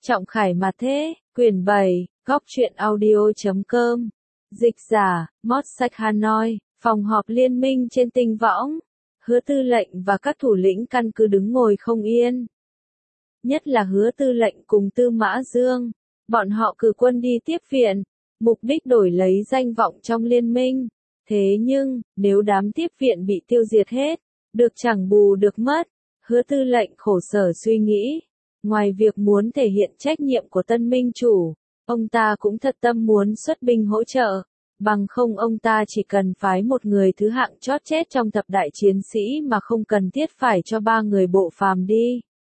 Trọng Khải mà thế, quyển 7, góc truyện audio.com. Dịch giả, Mót Sách Hanoi, phòng họp liên minh trên tinh võng. Hứa Tư lệnh và các thủ lĩnh căn cứ đứng ngồi không yên. Nhất là Hứa Tư lệnh cùng Tư Mã Dương. Bọn họ cử quân đi tiếp viện, mục đích đổi lấy danh vọng trong liên minh. Thế nhưng, nếu đám tiếp viện bị tiêu diệt hết, được chẳng bù được mất. Hứa Tư lệnh khổ sở suy nghĩ. Ngoài việc muốn thể hiện trách nhiệm của tân minh chủ, ông ta cũng thật tâm muốn xuất binh hỗ trợ. Bằng không ông ta chỉ cần phái một người thứ hạng chót chết trong thập đại chiến sĩ mà không cần thiết phải cho 3 người bộ phàm đi.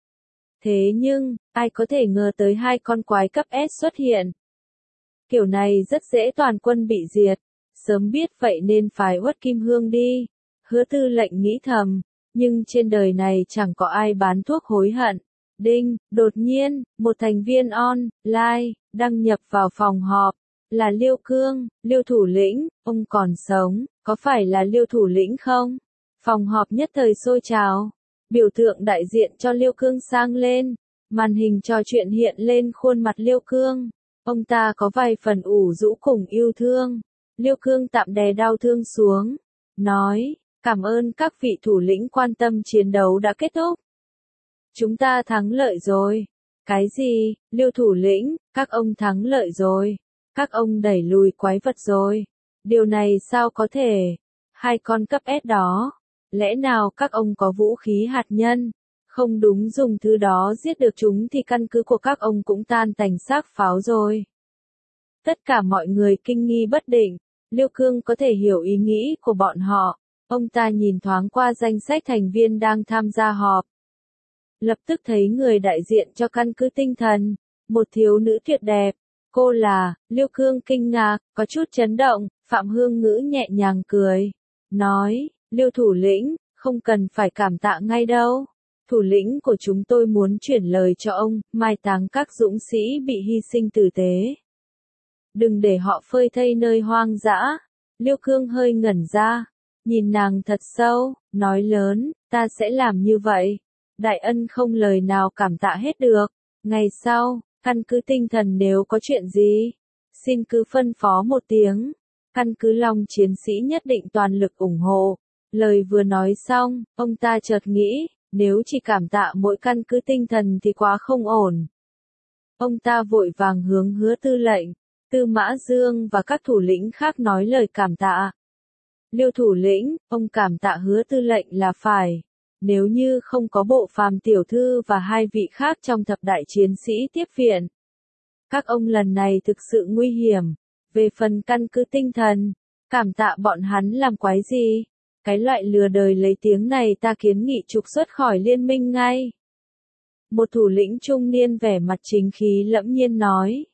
Thế nhưng, ai có thể ngờ tới 2 con quái cấp S xuất hiện. Kiểu này rất dễ toàn quân bị diệt. Sớm biết vậy nên phái Uất Kim Hương đi. Hứa Tư lệnh nghĩ thầm, nhưng trên đời này chẳng có ai bán thuốc hối hận. Đinh, đột nhiên, một thành viên online, đăng nhập vào phòng họp, là Liêu Cương, Liêu thủ lĩnh, ông còn sống, có phải là Liêu thủ lĩnh không? Phòng họp nhất thời sôi trào, biểu tượng đại diện cho Liêu Cương sang lên, màn hình trò chuyện hiện lên khuôn mặt Liêu Cương, ông ta có vài phần ủ rũ cùng yêu thương. Liêu Cương tạm đè đau thương xuống, nói, cảm ơn các vị thủ lĩnh quan tâm chiến đấu đã kết thúc. Chúng ta thắng lợi rồi. Cái gì, Liêu thủ lĩnh, các ông thắng lợi rồi. Các ông đẩy lùi quái vật rồi. Điều này sao có thể? 2 con cấp S đó. Lẽ nào các ông có vũ khí hạt nhân? Không đúng, dùng thứ đó giết được chúng thì căn cứ của các ông cũng tan tành xác pháo rồi. Tất cả mọi người kinh nghi bất định. Liêu Cương có thể hiểu ý nghĩ của bọn họ. Ông ta nhìn thoáng qua danh sách thành viên đang tham gia họp. Lập tức thấy người đại diện cho căn cứ tinh thần, một thiếu nữ tuyệt đẹp. Cô là, Liêu Cương kinh ngạc, có chút chấn động, Phạm Hương Ngữ nhẹ nhàng cười. Nói, Liêu thủ lĩnh, không cần phải cảm tạ ngay đâu. Thủ lĩnh của chúng tôi muốn chuyển lời cho ông, mai táng các dũng sĩ bị hy sinh tử tế. Đừng để họ phơi thây nơi hoang dã. Liêu Cương hơi ngẩn ra, nhìn nàng thật sâu, nói lớn, ta sẽ làm như vậy. Đại ân không lời nào cảm tạ hết được. Ngày sau, căn cứ tinh thần nếu có chuyện gì, xin cứ phân phó một tiếng. Căn cứ Long chiến sĩ nhất định toàn lực ủng hộ. Lời vừa nói xong, ông ta chợt nghĩ, nếu chỉ cảm tạ mỗi căn cứ tinh thần thì quá không ổn. Ông ta vội vàng hướng Hứa Tư lệnh, Tư Mã Dương và các thủ lĩnh khác nói lời cảm tạ. Liêu thủ lĩnh, ông cảm tạ Hứa Tư lệnh là phải. Nếu như không có bộ phàm tiểu thư và 2 vị khác trong thập đại chiến sĩ tiếp viện, các ông lần này thực sự nguy hiểm. Về phần căn cứ tinh thần, cảm tạ bọn hắn làm quái gì? Cái loại lừa đời lấy tiếng này ta kiến nghị trục xuất khỏi liên minh ngay. Một thủ lĩnh trung niên vẻ mặt chính khí lẫm nhiên nói.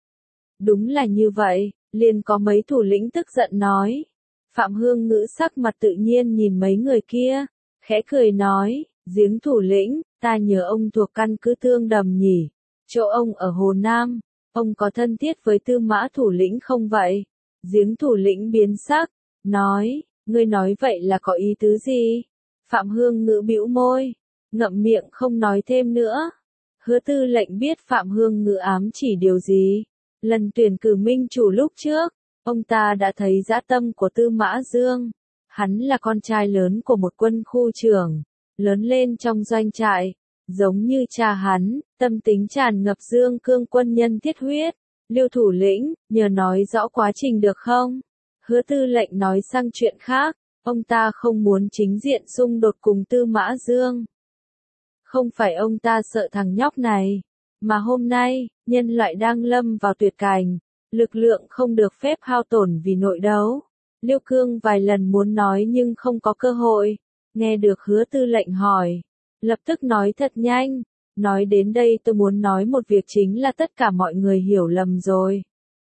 Đúng là như vậy, liền có mấy thủ lĩnh tức giận nói. Phạm Hương Ngữ sắc mặt tự nhiên nhìn mấy người kia. Khẽ cười nói, Giếng thủ lĩnh, ta nhớ ông thuộc căn cứ Tương Đầm nhỉ, chỗ ông ở Hồ Nam, ông có thân thiết với Tư Mã thủ lĩnh không vậy? Giếng thủ lĩnh biến sắc, nói, ngươi nói vậy là có ý tứ gì? Phạm Hương Ngữ bĩu môi, ngậm miệng không nói thêm nữa. Hứa Tư lệnh biết Phạm Hương Ngữ ám chỉ điều gì. Lần tuyển cử minh chủ lúc trước, ông ta đã thấy dã tâm của Tư Mã Dương. Hắn là con trai lớn của một quân khu trưởng, lớn lên trong doanh trại, giống như cha hắn, tâm tính tràn ngập dương cương quân nhân thiết huyết. Liêu thủ lĩnh, nhờ nói rõ quá trình được không? Hứa Tư lệnh nói sang chuyện khác, ông ta không muốn chính diện xung đột cùng Tư Mã Dương. Không phải ông ta sợ thằng nhóc này, mà hôm nay, nhân loại đang lâm vào tuyệt cảnh, lực lượng không được phép hao tổn vì nội đấu. Liêu Cương vài lần muốn nói nhưng không có cơ hội. Nghe được Hứa Tư lệnh hỏi, lập tức nói thật nhanh. Nói đến đây tôi muốn nói một việc chính là tất cả mọi người hiểu lầm rồi.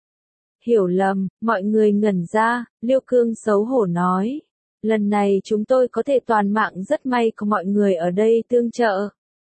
Hiểu lầm, mọi người ngẩn ra, Liêu Cương xấu hổ nói. Lần này chúng tôi có thể toàn mạng, rất may có mọi người ở đây tương trợ.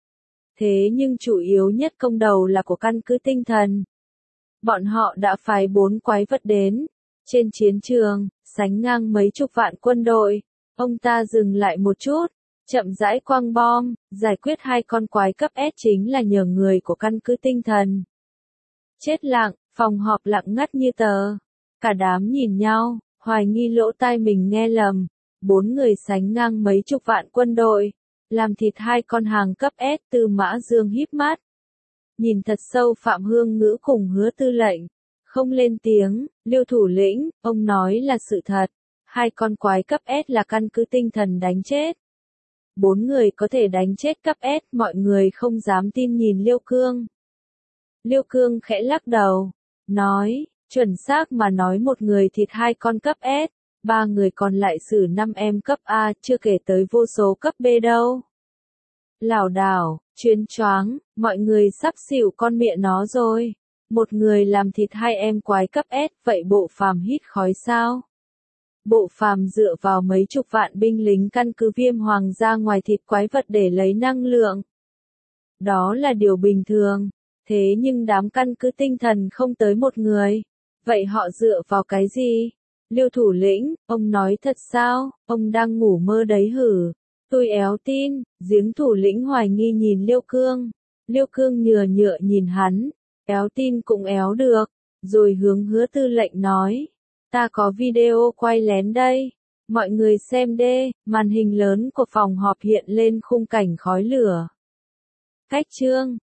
Thế nhưng chủ yếu nhất công đầu là của căn cứ tinh thần. Bọn họ đã phái 4 quái vật đến. Trên chiến trường, sánh ngang mấy chục vạn quân đội. Ông ta dừng lại một chút, chậm rãi quăng bom, giải quyết hai con quái cấp S chính là nhờ người của căn cứ tinh thần. Chết lặng, phòng họp lặng ngắt như tờ. Cả đám nhìn nhau, hoài nghi lỗ tai mình nghe lầm. 4 người sánh ngang mấy chục vạn quân đội, làm thịt hai con hàng cấp S. Tư Mã Dương híp mắt. Nhìn thật sâu Phạm Hương Ngữ cùng Hứa Tư lệnh. Không lên tiếng, Liêu thủ lĩnh, ông nói là sự thật. Hai con quái cấp S là căn cứ tinh thần đánh chết. 4 người có thể đánh chết cấp S, mọi người không dám tin nhìn Liêu Cương. Liêu Cương khẽ lắc đầu, nói, chuẩn xác mà nói một người thịt hai con cấp S, 3 người còn lại xử 5 em cấp A, chưa kể tới vô số cấp B đâu. Lảo đảo, chuyến choáng, mọi người sắp xỉu con mẹ nó rồi. Một người làm thịt hai em quái cấp S, vậy bộ phàm hít khói sao? Bộ phàm dựa vào mấy chục vạn binh lính căn cứ Viêm Hoàng ra ngoài thịt quái vật để lấy năng lượng. Đó là điều bình thường. Thế nhưng đám căn cứ tinh thần không tới một người. Vậy họ dựa vào cái gì? Liêu thủ lĩnh, ông nói thật sao? Ông đang ngủ mơ đấy hử? Tôi éo tin. Giếng thủ lĩnh hoài nghi nhìn Liêu Cương. Liêu Cương nhựa nhìn hắn. Éo tin cũng éo được. Rồi hướng Hứa Tư lệnh nói. Ta có video quay lén đây. Mọi người xem đê. Màn hình lớn của phòng họp hiện lên khung cảnh khói lửa. Cách chương